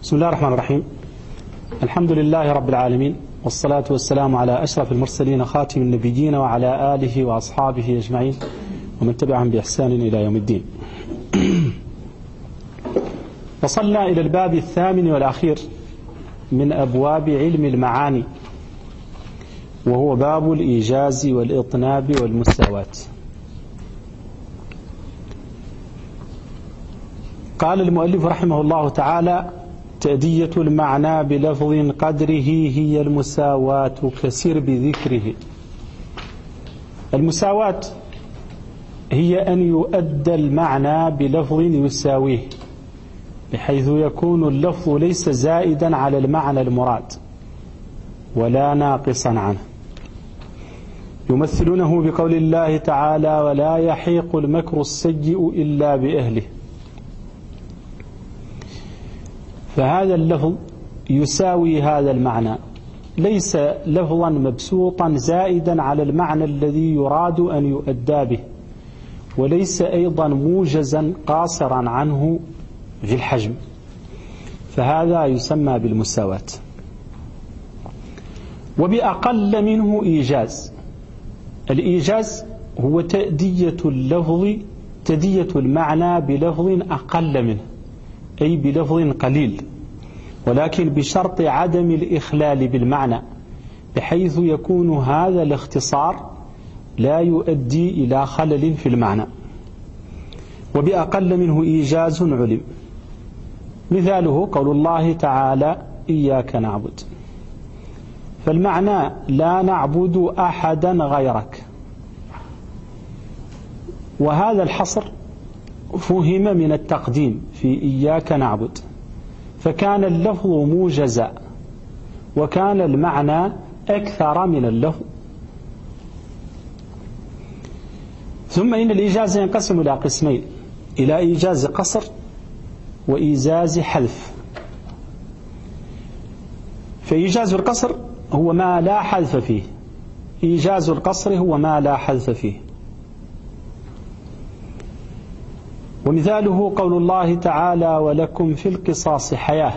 بسم الله الرحمن الرحيم. الحمد لله رب العالمين، والصلاة والسلام على أشرف المرسلين خاتم النبيين وعلى آله وأصحابه أجمعين ومن تبعهم بإحسان إلى يوم الدين. وصلنا إلى الباب الثامن والأخير من أبواب علم المعاني، وهو باب الإيجاز والإطناب والمساواة. قال المؤلف رحمه الله تعالى: تأدية المعنى بلفظ قدره هي المساواة كسر بذكره. المساواة هي أن يؤدى المعنى بلفظ يساويه، بحيث يكون اللفظ ليس زائدا على المعنى المراد ولا ناقصا عنه. يمثلونه بقول الله تعالى: ولا يحيق المكر السيء إلا بأهله. فهذا اللفظ يساوي هذا المعنى، ليس لفظا مبسوطا زائدا على المعنى الذي يراد أن يؤدى به، وليس أيضا موجزا قاصرا عنه في الحجم، فهذا يسمى بالمساواة. وبأقل منه إيجاز. الإيجاز هو تأدية المعنى بلفظ أقل منه، أي بلفظ قليل، ولكن بشرط عدم الإخلال بالمعنى، بحيث يكون هذا الاختصار لا يؤدي إلى خلل في المعنى. وبأقل منه إيجاز علم. مثاله قول الله تعالى: إياك نعبد. فالمعنى لا نعبد أحدا غيرك، وهذا الحصر فهم من التقديم في إياك نعبد، فكان اللفظ موجزا وكان المعنى أكثر من اللفظ. ثم إن الإيجاز ينقسم إلى قسمين: إلى إيجاز قصر وإيجاز حذف. فإيجاز القصر هو ما لا حذف فيه، إيجاز القصر هو ما لا حذف فيه. ومثاله قول الله تعالى: ولكم في القصاص حياة.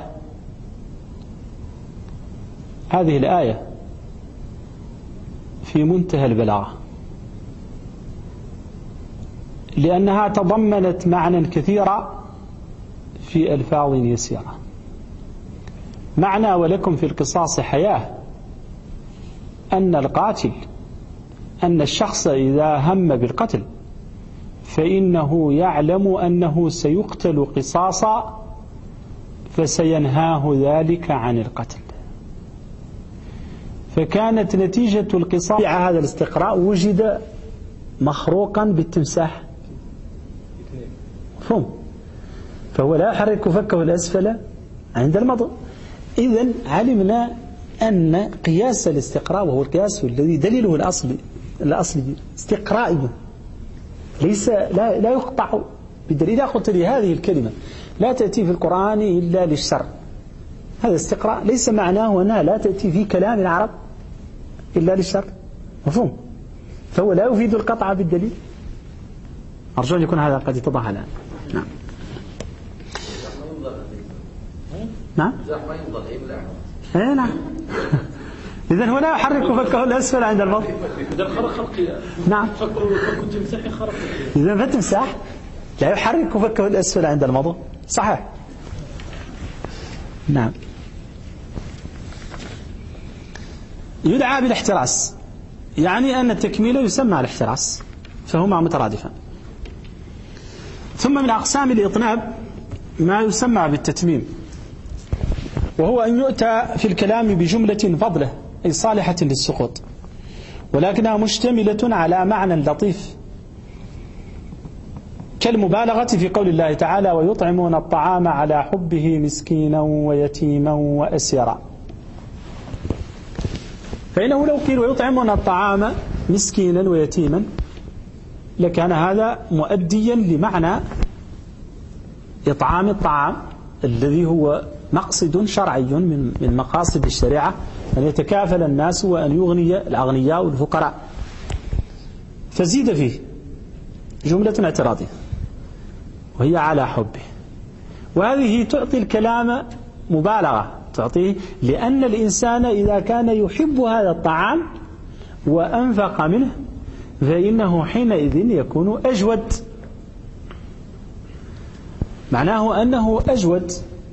هذه الآية في منتهى البلاغة، لأنها تضمنت معنى كثيرا في ألفاظ يسيرة. معنى ولكم في القصاص حياة أن القاتل، أن الشخص إذا هم بالقتل فإنه يعلم أنه سيقتل قصاصا، فسينهاه ذلك عن القتل. فكانت نتيجة القصاص هذا الاستقراء وجد مخروقا بالتمساح، فهو لا يحرك فكه الأسفل عند المضغ. إذن علمنا أن قياس الاستقراء، وهو القياس الذي دليله الأصلي استقرائي، ليس لا يقطع بالدليل. إذا قلت لي هذه الكلمة لا تأتي في القرآن إلا للشر، هذا استقراء، ليس معناه أنها لا تأتي في كلام العرب إلا للشر، مفهوم؟ فهو لا يفيد القطع بالدليل. أرجو أن يكون هذا قد اتضح الآن. نعم. نعم. نعم. إذن هو لا يحرك فكه الأسفل عند المضغ. إذا خرق خلقي. نعم. فكنت تمسحي خرق. إذا فتمسح لا يحرك فكه الأسفل عند المضغ، صحيح. نعم. يدعى بالاحتراس، يعني أن التكميل يسمى الاحتراس، فهما مترادفان. ثم من أقسام الإطناب ما يسمى بالتتميم، وهو أن يؤتى في الكلام بجملة فضلة، أي صالحة للسقوط، ولكنها مشتملة على معنى لطيف، كالمبالغة في قول الله تعالى: ويطعمون الطعام على حبه مسكينا ويتيما وأسيرا. فإنه لو قيل ويطعمون الطعام مسكينا ويتيما لكان هذا مؤديا لمعنى إطعام الطعام، الذي هو مقصد شرعي من مقاصد الشريعة، أن يتكافل الناس وأن يغني الأغنياء والفقراء، فزيد فيه جملة اعتراضية وهي على حبه، وهذه تعطي الكلام مبالغة تعطيه، لأن الإنسان إذا كان يحب هذا الطعام وأنفق منه فإنه حينئذ يكون أجود، معناه أنه أجود،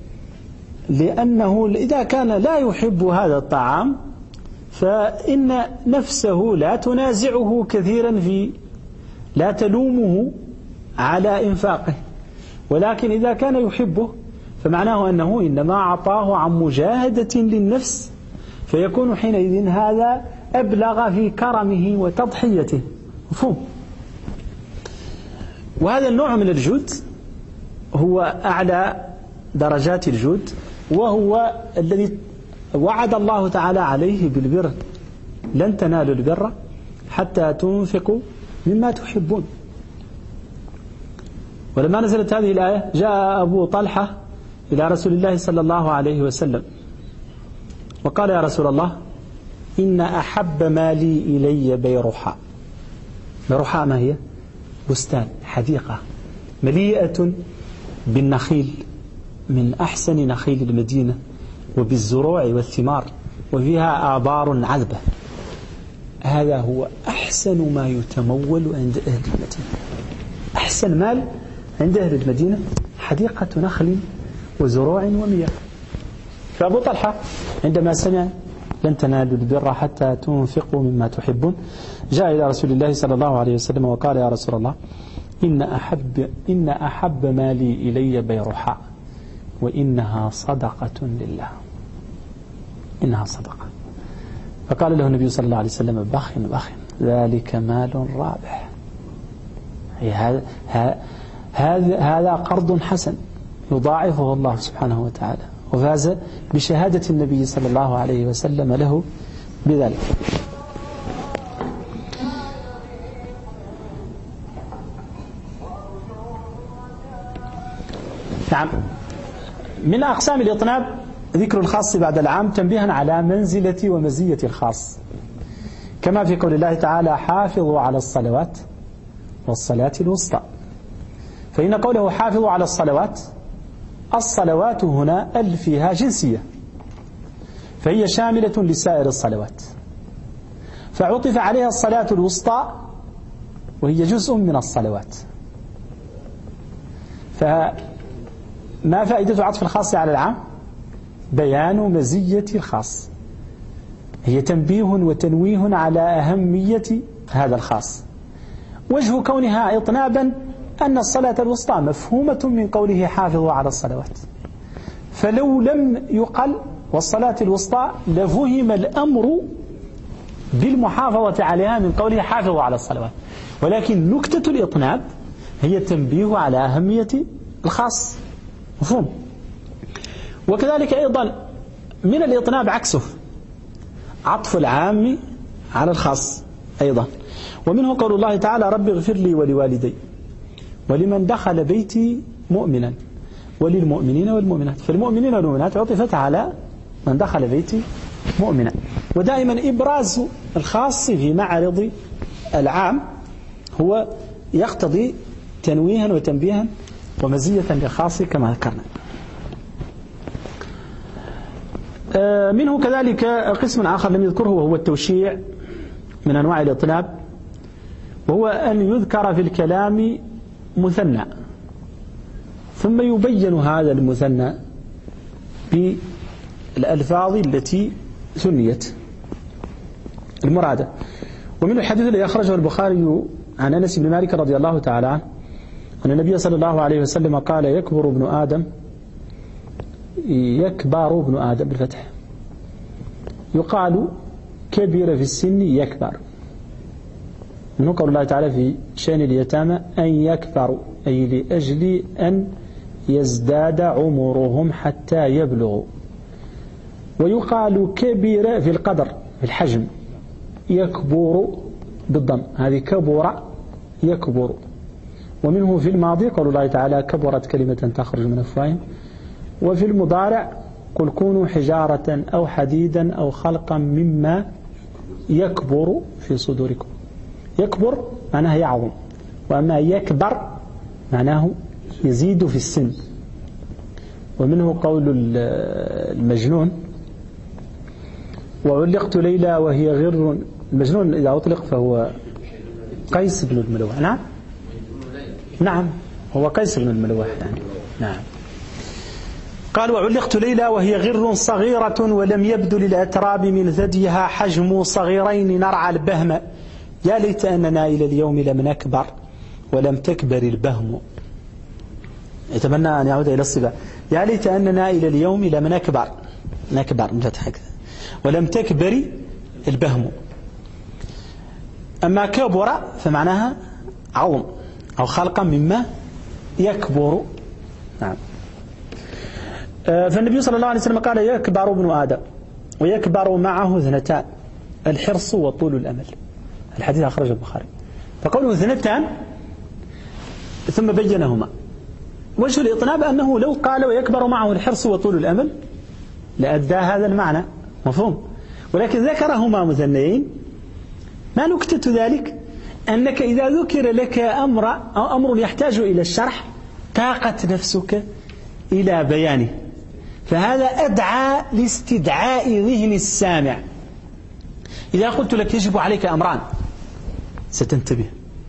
لأنه إذا كان لا يحب هذا الطعام فإن نفسه لا تنازعه كثيرا لا تلومه على إنفاقه، ولكن إذا كان يحبه فمعناه أنه إنما أعطاه عن مجاهدة للنفس، فيكون حينئذ هذا أبلغ في كرمه وتضحيته. مفهوم؟ وهذا النوع من الجود هو أعلى درجات الجود، وهو الذي وعد الله تعالى عليه بالبر: لن تنالوا البر حتى تنفقوا مما تحبون. ولما نزلت هذه الآية جاء أبو طلحة إلى رسول الله صلى الله عليه وسلم وقال: يا رسول الله، إن أحب مالي إلي بيرحاء. بيرحاء ما هي؟ بستان، حديقة مليئة بالنخيل من أحسن نخيل المدينة وبالزروع والثمار، وفيها آبار عذبة. هذا هو أحسن ما يتمول عند أهل المدينة. أحسن مال عند أهل المدينة حديقة نخل وزروع ومياه. فأبو طلحة عندما سمع لن تنالوا البر حتى تنفقوا مما تحبون جاء إلى رسول الله صلى الله عليه وسلم وقال: يا رسول الله، إن أحب مالي إلي بيرحاء، وإنها صدقة لله. إنها صدقة. فقال له النبي صلى الله عليه وسلم: بخ ذلك مال رابح. هذا قرض حسن يضاعفه الله سبحانه وتعالى، وفاز بشهادة النبي صلى الله عليه وسلم له بذلك. نعم، من أقسام الإطناب ذكر الخاص بعد العام تنبيها على منزلة ومزية الخاص، كما في قول الله تعالى: حافظوا على الصلوات والصلاة الوسطى. فإن قوله حافظوا على الصلوات هنا فيها جنسية، فهي شاملة لسائر الصلوات، فعطف عليها الصلاة الوسطى وهي جزء من الصلوات. فما فائدة عطف الخاص على العام؟ بيان مزية الخاص، هي تنبيه وتنويه على أهمية هذا الخاص. وجه كونها إطنابا أن الصلاة الوسطى مفهومة من قوله حافظوا على الصلوات، فلو لم يقل والصلاة الوسطى لفهم الأمر بالمحافظة عليها من قوله حافظوا على الصلوات، ولكن نكتة الإطناب هي التنبيه على أهمية الخاص. مفهوم؟ وكذلك أيضا من الإطناب عكسه عطف العام على الخاص أيضا، ومنه قول الله تعالى: رب اغفر لي ولوالدي ولمن دخل بيتي مؤمنا وللمؤمنين والمؤمنات. فالمؤمنين والمؤمنات عطفت على من دخل بيتي مؤمنا. ودائما إبراز الخاص في معرض العام هو يقتضي تنويها وتنبيها ومزية للخاص كما ذكرنا. منه كذلك قسم آخر لم يذكره وهو التوشيع من أنواع الإطناب، وهو أن يذكر في الكلام مثنى ثم يبين هذا المثنى بالألفاظ التي ثنيت المرادة. ومن الحديث الذي أخرجه البخاري عن أنس بن مالك رضي الله تعالى عنه أن النبي صلى الله عليه وسلم قال: يكبر ابن آدم بالفتح، يقال كبر في السن يكبر، منه قول الله تعالى في شأن اليتامى: أن يكبروا، أي لأجل أن يزداد عمرهم حتى يبلغوا. ويقال كبر في القدر في الحجم، يكبر بالضم، هذه كبر يكبر. ومنه في الماضي قول الله تعالى: كبرت كلمة تخرج من أفواههم. وفي المضارع: قل كونوا حجارة أو حديدا أو خلقا مما يكبر في صدوركم. يكبر معناه يعظم، وأما يكبر معناه يزيد في السن. ومنه قول المجنون: وعلقت ليلى وهي غر. المجنون إذا أطلق فهو قيس بن الملوح. نعم هو قيس بن الملوح يعني. نعم. قال: وعلقت ليلى وهي غر صغيرة ولم يبدو للأتراب من ثديها حجم صغيرين نرعى البهم. يا ليت أننا إلى اليوم لم نكبر ولم تكبر البهم. يتمنى أن يعود إلى الصبا. يا ليت أننا إلى اليوم لم نكبر ولم تكبر البهم. أما كبر فمعناها عظم أو خلقا مما يكبر. نعم. فالنبي صلى الله عليه وسلم قال: يكبر ابن آدم ويكبر معه اثنتان: الحرص وطول الأمل. الحديث أخرجه البخاري. فقوله اثنتان ثم بينهما. وجه الإطناب أنه لو قال: ويكبر معه الحرص وطول الأمل لأدى هذا المعنى، مفهوم. ولكن ذكرهما مثنيين. ما نكتة ذلك؟ أنك إذا ذكر لك أمر يحتاج إلى الشرح طاقت نفسك إلى بيانه، فهذا أدعى لاستدعاء ذهن السامع. إذا قلت لك يجب عليك أمران ستنتبه،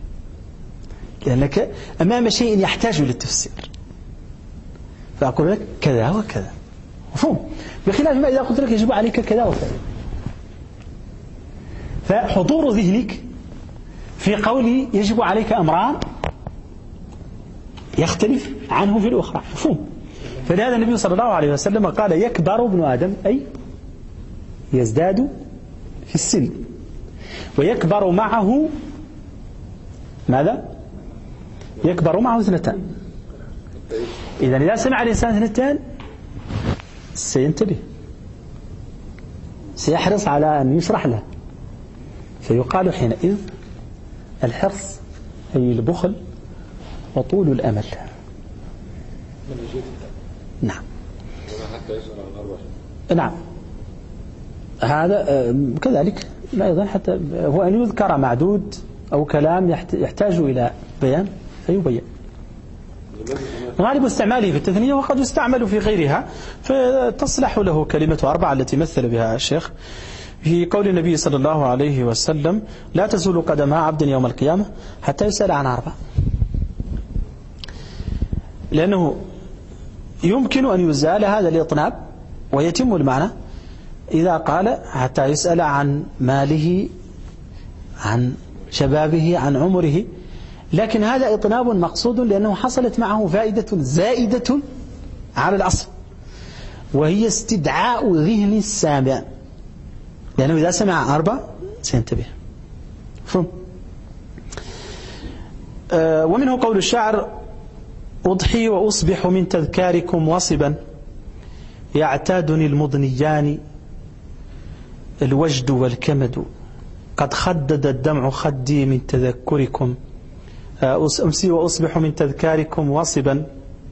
لأنك أمام شيء يحتاج للتفسير، فأقول لك كذا وكذا، مفهوم. بخلاف ما إذا قلت لك يجب عليك كذا وكذا، فحضور ذهنك في قولي يجب عليك أمران يختلف عنه في الأخرى، مفهوم. فلهذا النبي صلى الله عليه وسلم قال: يكبر ابن آدم، أي يزداد في السن، ويكبر معه ماذا؟ يكبر معه اثنتان. إذن إذا سمع الإنسان اثنتان سينتبه، سيحرص على أن يشرح له، فيقال حينئذ الحرص أي البخل وطول الأمل. نعم. نعم هذا كذلك أيضا، حتى هو أن يذكر معدود أو كلام يحتاج إلى بيان فيبين. غالب استعماله في التثنية، وقد يستعمل في غيرها، فتصلح له كلمة 4 التي مثل بها الشيخ في قول النبي صلى الله عليه وسلم: لا تزول قدم عبد يوم القيامة حتى يسأل عن 4. لأنه يمكن أن يزال هذا الإطناب ويتم المعنى إذا قال حتى يسأل عن ماله، عن شبابه، عن عمره. لكن هذا إطناب مقصود لأنه حصلت معه فائدة زائدة على الأصل، وهي استدعاء ذهن السامع، لأنه إذا سمع 4 سينتبه. فهم. ومنه قول الشاعر: أضحي وأصبح من تذكاركم وصبا يعتادني المضنيان الوجد والكمد قد خدد الدمع خدي من تذكركم. أمسي وأصبح من تذكاركم وصبا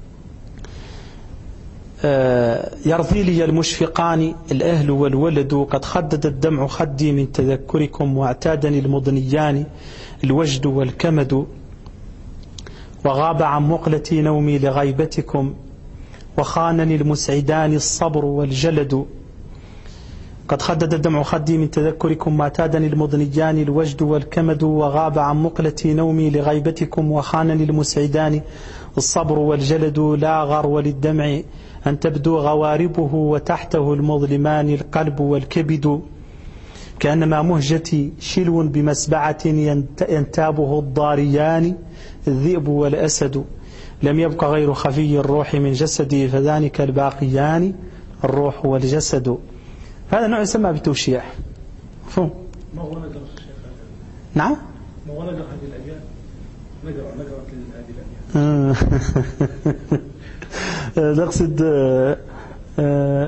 يرضي لي المشفقان الأهل والولد قد خدد الدمع خدي من تذكركم واعتادني المضنيان الوجد والكمد وغاب عن مقلتي نومي لغيبتكم وخانني المسعدان الصبر والجلد قد خدد الدمع خدي من تذكركم واعتادني المضنيان الوجد والكمد وغاب عن مقلتي نومي لغيبتكم وخانني المسعدان الصبر والجلد لا غرو للدمع أن تبدو غواربه وتحته المظلمان القلب والكبد كأنما مهجتي شلو بمسبعة ينتابه الضاريان الذئب والأسد لم يبق غير خفي الروح من جسدي فذلك الباقيان الروح والجسد. هذا النوع يسمى بالتوشيع. فهم؟ ما هو نقرأ الشيخ؟ نعم؟ ما هو نقرأ هذه الأبيات؟ نقرأ هذه الأبيات. نقصد أيوة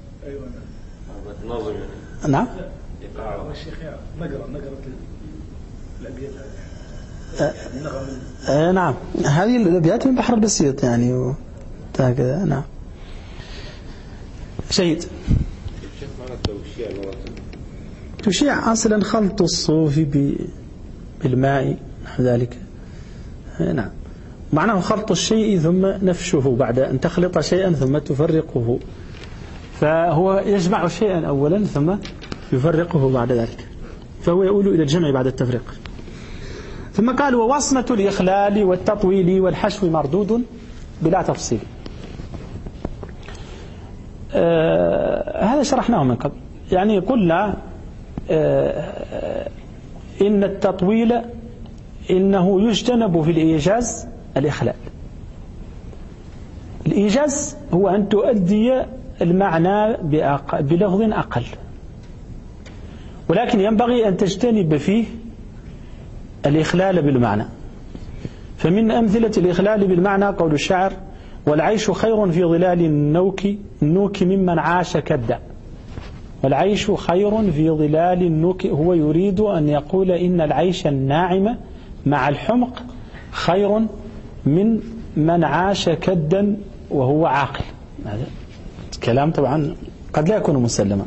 نعم؟ الشيخ نقرأ الأبيات نعم هذه الأبيات من بحر البسيط يعني هكذا. نعم شهيد. تشيع أصلا خلط الصوف بالماء نحو ذلك. نعم معناه خلط الشيء ثم نفشه بعد أن تخلط شيئا ثم تفرقه، فهو يجمع شيئا أولا ثم يفرقه بعد ذلك، فهو يؤول إلى الجمع بعد التفريق. ثم قال ووصمة الإخلال والتطويل والحشو مردود بلا تفصيل. هذا شرحناه من قبل، يعني قلنا إن التطويل إنه يجتنب في الإيجاز الإخلال. الإيجاز هو أن تؤدي المعنى بلفظ أقل، ولكن ينبغي أن تجتنب فيه الإخلال بالمعنى. فمن أمثلة الإخلال بالمعنى قول الشاعر والعيش خير في ظلال النوك ممن عاش كدا. والعيش خير في ظلال النوك، هو يريد أن يقول إن العيش الناعم مع الحمق خير من عاش كدا وهو عاقل. هذا كلام طبعا قد لا يكون مسلما،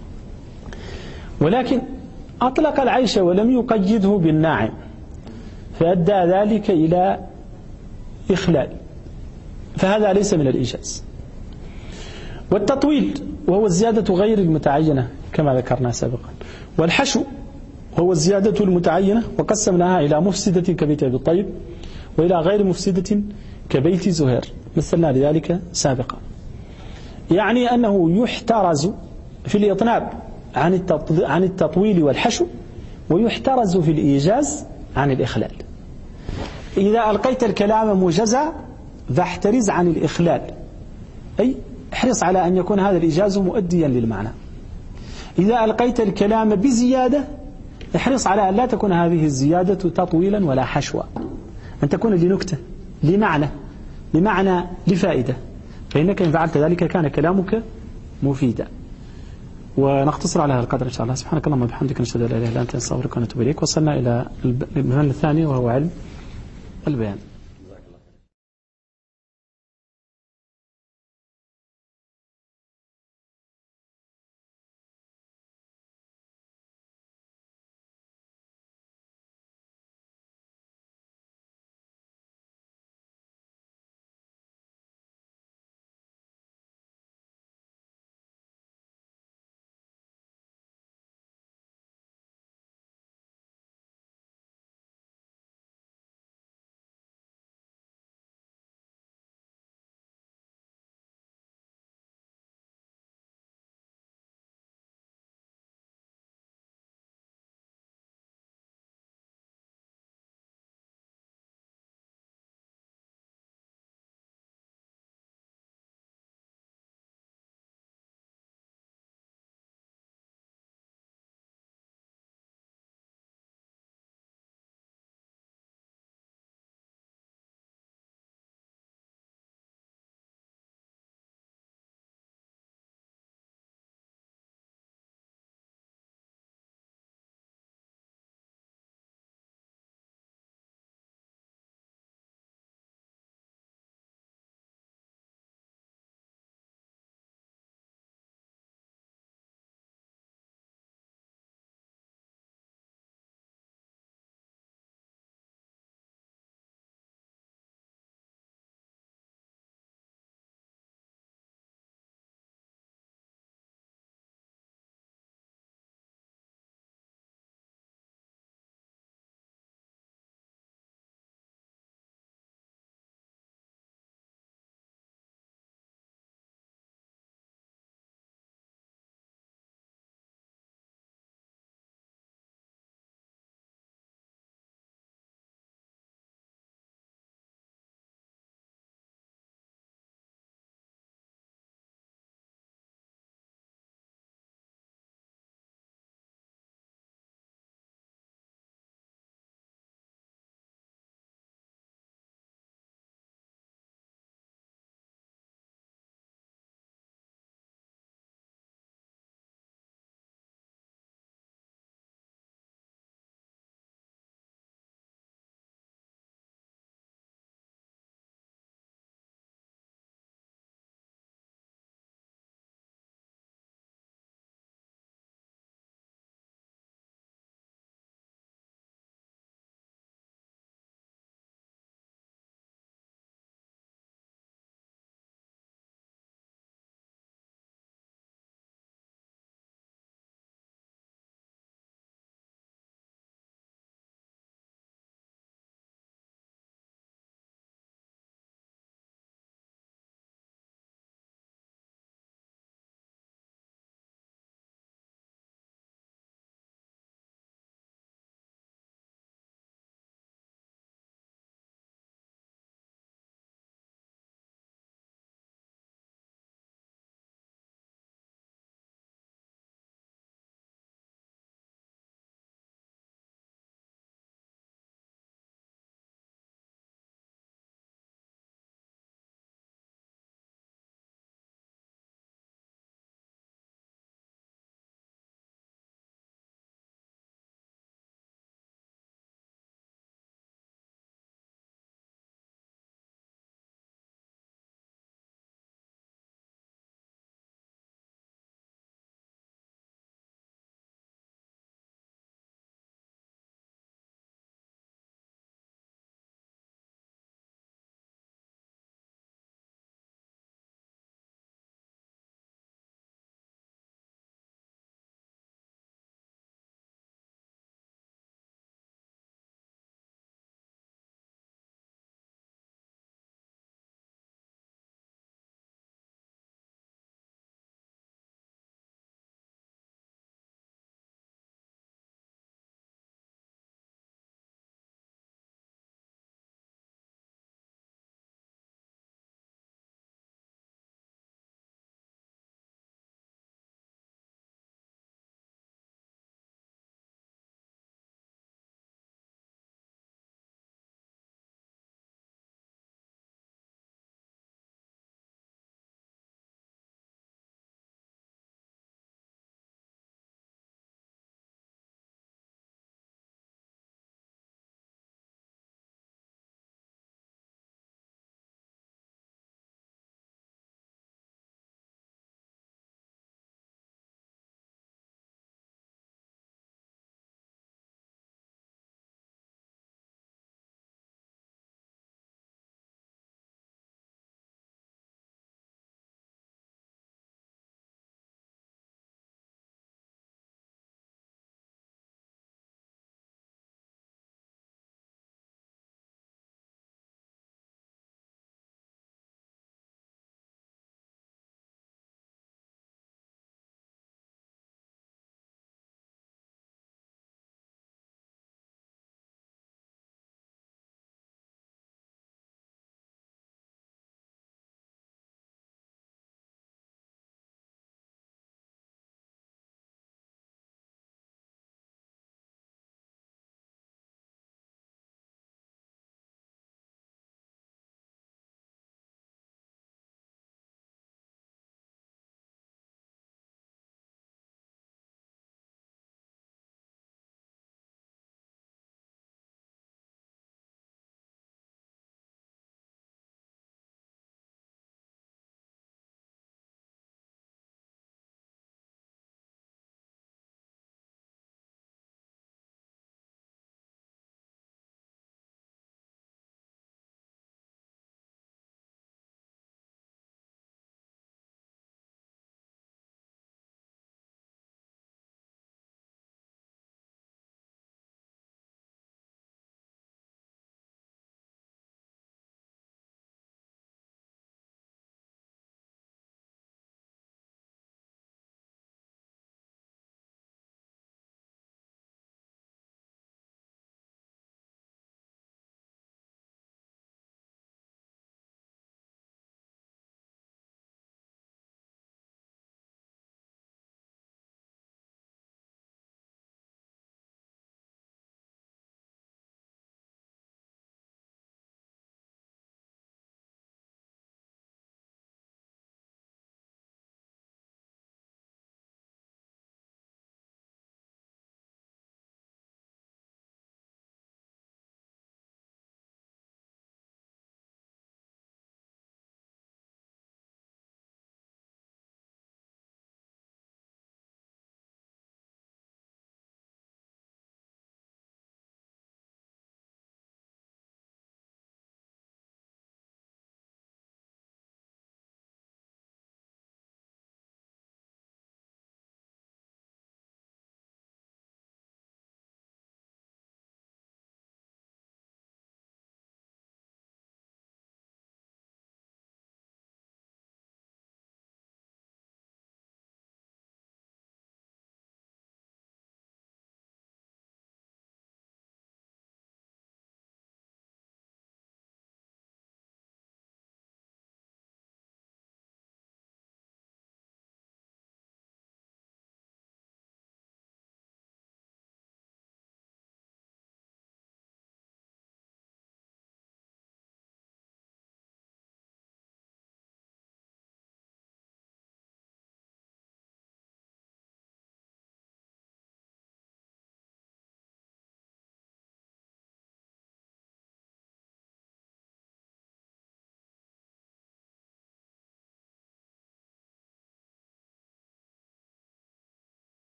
ولكن أطلق العيش ولم يقيده بالناعم، فأدى ذلك إلى إخلال، فهذا ليس من الإيجاز. والتطويل وهو الزيادة غير المتعينة كما ذكرنا سابقا، والحشو هو الزيادة المتعينة، وقسمناها إلى مفسدة كبيت أبي الطيب وإلى غير مفسدة كبيت زهير، مثلنا لذلك سابقا. يعني أنه يحترز في الإطناب عن التطويل والحشو، ويحترز في الإيجاز عن الإخلال. إذا ألقيت الكلام موجزا فاحترز عن الإخلال، أي احرص على أن يكون هذا الإيجاز مؤديا للمعنى. إذا ألقيت الكلام بزيادة احرص على أن لا تكون هذه الزيادة تطويلا ولا حشوا، أن تكون لنكتة، لمعنى لفائدة، فإنك إن فعلت ذلك كان كلامك مفيدا. ونختصر على هذا القدر إن شاء الله. سبحانك اللهم وبحمدك، نشهد أن لا إله إلا أنت، نستغفرك ونتوب إليك. وصلنا إلى المثال الثاني وهو علم البيان.